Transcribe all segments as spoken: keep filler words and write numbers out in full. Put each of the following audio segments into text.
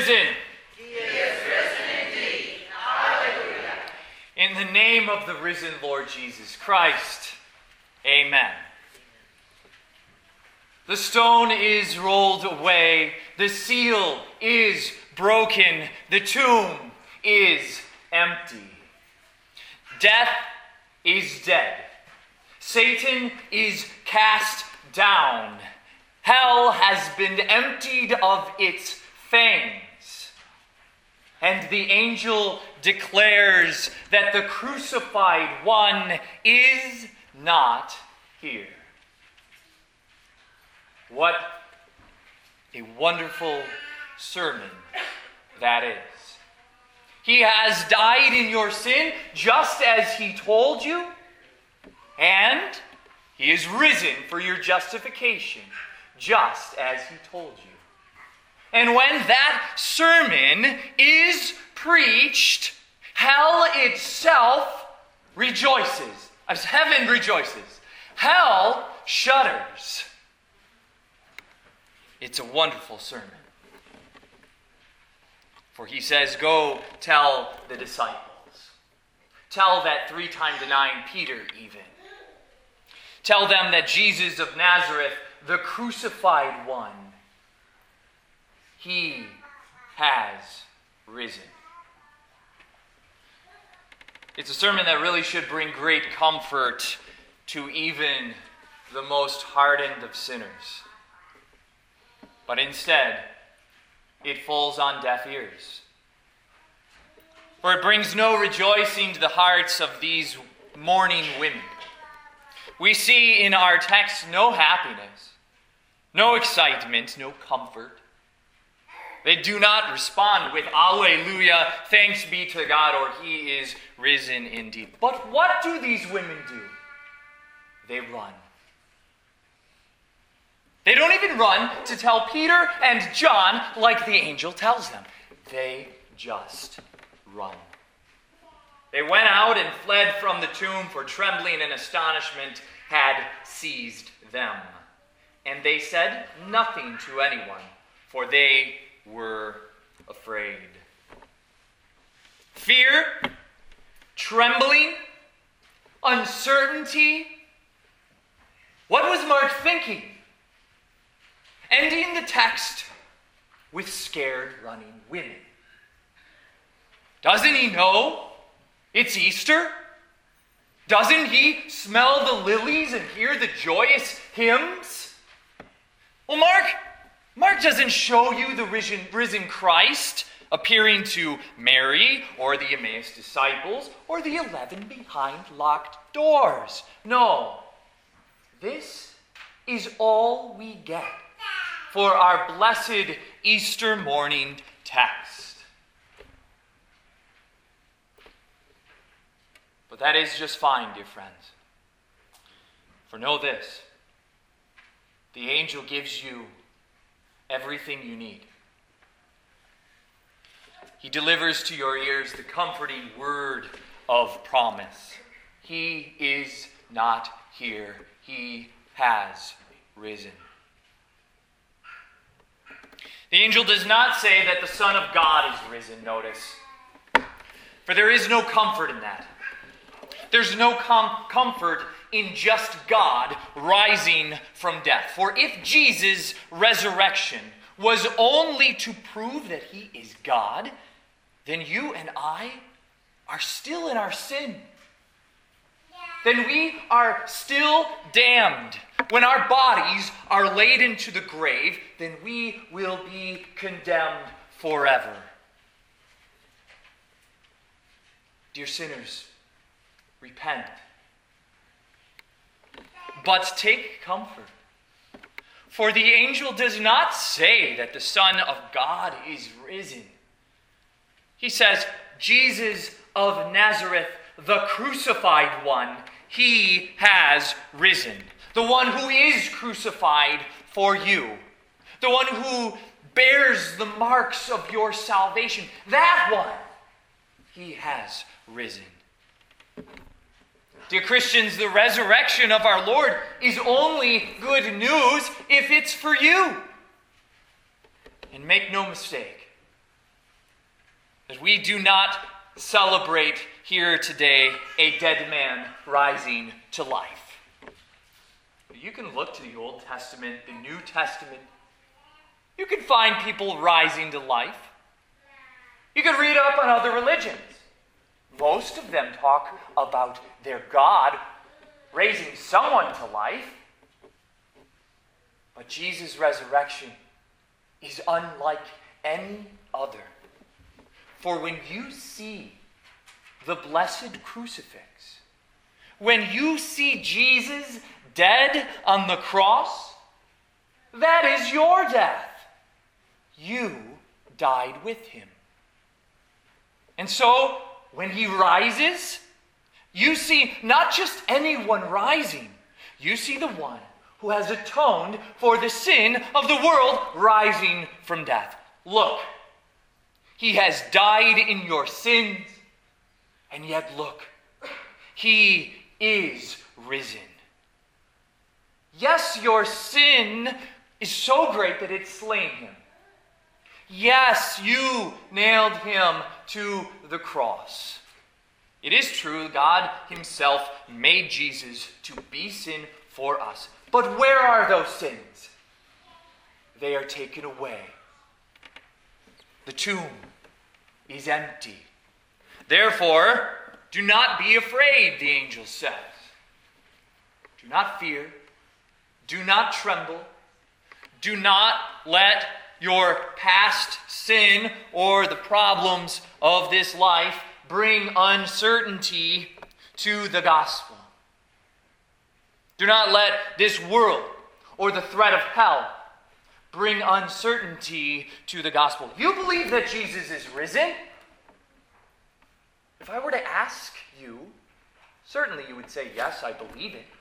risen. He is risen indeed. Hallelujah. In the name of the risen Lord Jesus Christ. Amen. The stone is rolled away. The seal is broken. The tomb is empty. Death is dead. Satan is cast down. Hell has been emptied of its fangs. And the angel declares that the crucified one is not here. What a wonderful sermon that is. He has died in your sin just as he told you, and he is risen for your justification just as he told you. And when that sermon is preached, hell itself rejoices. As heaven rejoices, hell shudders. It's a wonderful sermon. For he says, go tell the disciples. Tell that three-time denying Peter even. Tell them that Jesus of Nazareth, the crucified one, he has risen. It's a sermon that really should bring great comfort to even the most hardened of sinners. But instead, it falls on deaf ears. For it brings no rejoicing to the hearts of these mourning women. We see in our text no happiness, no excitement, no comfort. They do not respond with Alleluia, thanks be to God, or he is risen indeed. But what do these women do? They run. They don't even run to tell Peter and John like the angel tells them. They just run. They went out and fled from the tomb, for trembling and astonishment had seized them. And they said nothing to anyone, for they were afraid. Fear, trembling, uncertainty. What was Mark thinking? Ending the text with scared running women. Doesn't he know it's Easter? Doesn't he smell the lilies and hear the joyous hymns? Well, Mark, Mark doesn't show you the risen, risen Christ appearing to Mary or the Emmaus disciples or the eleven behind locked doors. No, this is all we get for our blessed Easter morning text. But that is just fine, dear friends. For know this, the angel gives you everything you need. He delivers to your ears the comforting word of promise. He is not here. He has risen. The angel does not say that the Son of God is risen, notice. For there is no comfort in that. There's no com- comfort in just God rising from death. For if Jesus' resurrection was only to prove that he is God, then you and I are still in our sin. Then we are still damned. When our bodies are laid into the grave, then we will be condemned forever. Dear sinners, repent. But take comfort. For the angel does not say that the Son of God is risen. He says, Jesus of Nazareth, the crucified one, he has risen. The one who is crucified for you. The one who bears the marks of your salvation. That one, he has risen. Dear Christians, the resurrection of our Lord is only good news if it's for you. And make no mistake, that we do not celebrate here today a dead man rising to life. You can look to the Old Testament, the New Testament. You can find people rising to life. You can read up on other religions. Most of them talk about their God raising someone to life. But Jesus' resurrection is unlike any other. For when you see the blessed crucifix, when you see Jesus dead on the cross, that is your death. You died with him. And so, when he rises, you see not just anyone rising, you see the one who has atoned for the sin of the world rising from death. Look, he has died in your sins, and yet look, he is risen. Yes, your sin is so great that it's slain him. Yes, you nailed him to the cross. It is true, God himself made Jesus to be sin for us. But where are those sins? They are taken away. The tomb is empty. Therefore, do not be afraid, the angel says. Do not fear. Do not tremble. Do not let your past sin or the problems of this life bring uncertainty to the gospel. Do not let this world or the threat of hell bring uncertainty to the gospel. You believe that Jesus is risen? If I were to ask you, certainly you would say, yes, I believe it.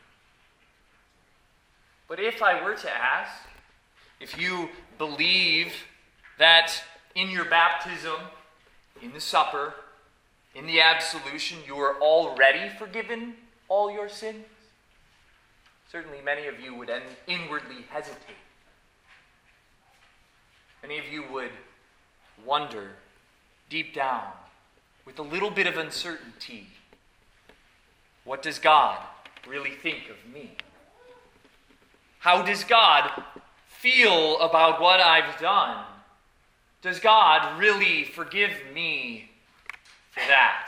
But if I were to ask, if you believe that in your baptism, in the supper, in the absolution, you are already forgiven all your sins, certainly many of you would inwardly hesitate. Many of you would wonder deep down, with a little bit of uncertainty, what does God really think of me? How does God feel about what I've done? Does God really forgive me for that?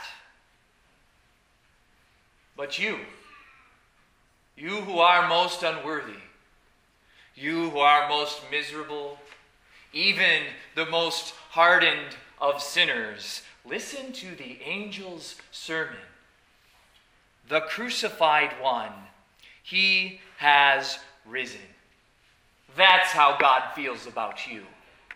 But you, you who are most unworthy, you who are most miserable, even the most hardened of sinners, listen to the angel's sermon. The crucified one, he has risen. That's how God feels about you.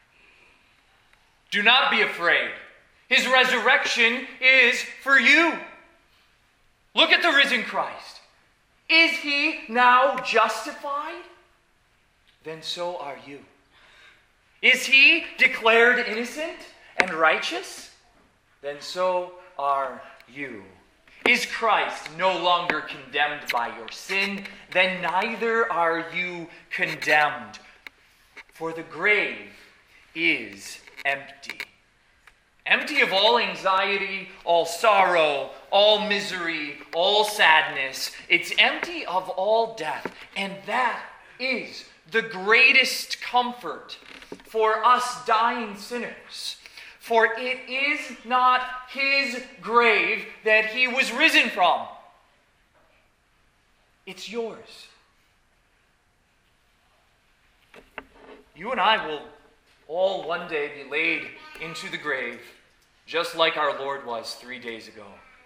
Do not be afraid. His resurrection is for you. Look at the risen Christ. Is he now justified? Then so are you. Is he declared innocent and righteous? Then so are you. Is Christ no longer condemned by your sin? Then neither are you condemned. For the grave is empty. Empty of all anxiety, all sorrow, all misery, all sadness. It's empty of all death. And that is the greatest comfort for us dying sinners. For it is not his grave that he was risen from. It's yours. You and I will all one day be laid into the grave, just like our Lord was three days ago.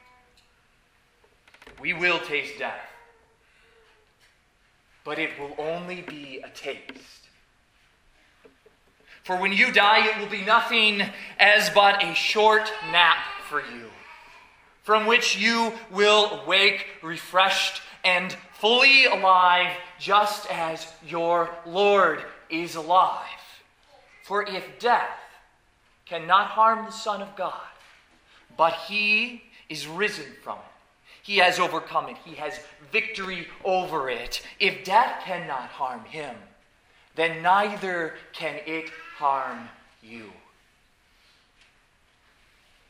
We will taste death, but it will only be a taste. For when you die, it will be nothing as but a short nap for you, from which you will wake refreshed and fully alive, just as your Lord is alive. For if death cannot harm the Son of God, but he is risen from it, he has overcome it, he has victory over it. If death cannot harm him, then neither can it harm you.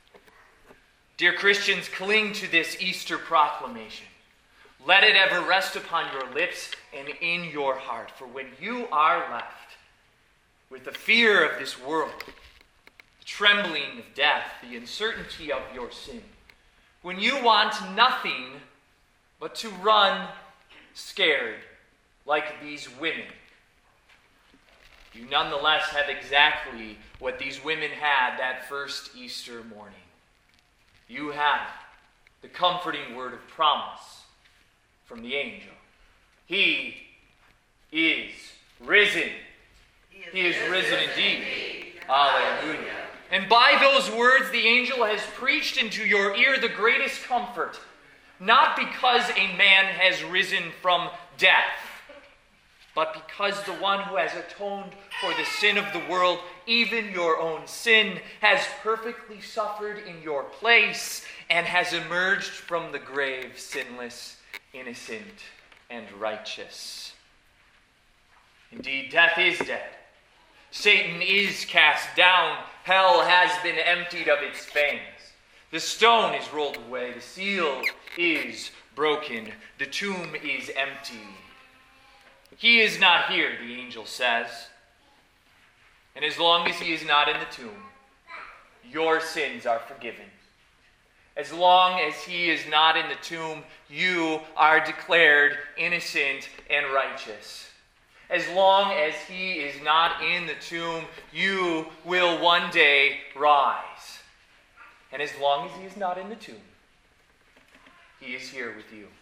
Dear Christians, cling to this Easter proclamation. Let it ever rest upon your lips and in your heart. For when you are left with the fear of this world, the trembling of death, the uncertainty of your sin, when you want nothing but to run scared like these women, you nonetheless have exactly what these women had that first Easter morning. You have the comforting word of promise from the angel. He is risen. He is risen indeed. Hallelujah. And by those words, the angel has preached into your ear the greatest comfort, not because a man has risen from death, but because the one who has atoned for the sin of the world, even your own sin, has perfectly suffered in your place and has emerged from the grave sinless, innocent, and righteous. Indeed, death is dead. Satan is cast down. Hell has been emptied of its fangs. The stone is rolled away. The seal is broken. The tomb is empty. He is not here, the angel says. And as long as he is not in the tomb, your sins are forgiven. As long as he is not in the tomb, you are declared innocent and righteous. As long as he is not in the tomb, you will one day rise. And as long as he is not in the tomb, he is here with you.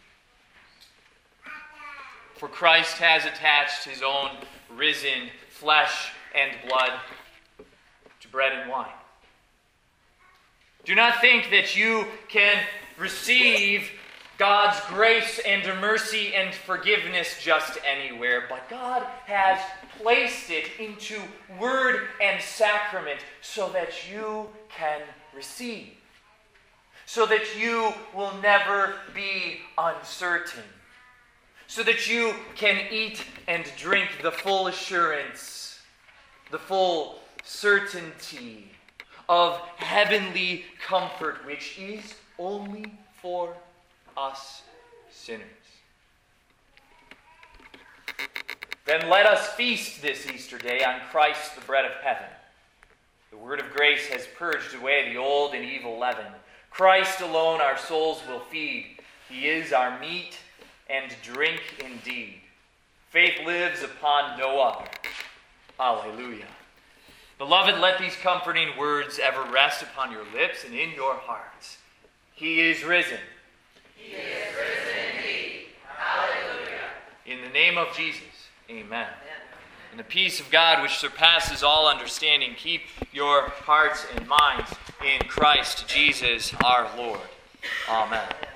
For Christ has attached his own risen flesh and blood to bread and wine. Do not think that you can receive God's grace and mercy and forgiveness just anywhere, but God has placed it into word and sacrament so that you can receive, so that you will never be uncertain, so that you can eat and drink the full assurance, the full certainty of heavenly comfort, which is only for us sinners. Then let us feast this Easter day on Christ, the bread of heaven. The word of grace has purged away the old and evil leaven. Christ alone our souls will feed. He is our meat and drink indeed. Faith lives upon no other. Hallelujah. Beloved, let these comforting words ever rest upon your lips and in your hearts. He is risen. He is risen indeed. Hallelujah. In the name of Jesus, amen. Amen. And the peace of God, which surpasses all understanding, keep your hearts and minds in Christ Jesus our Lord. Amen.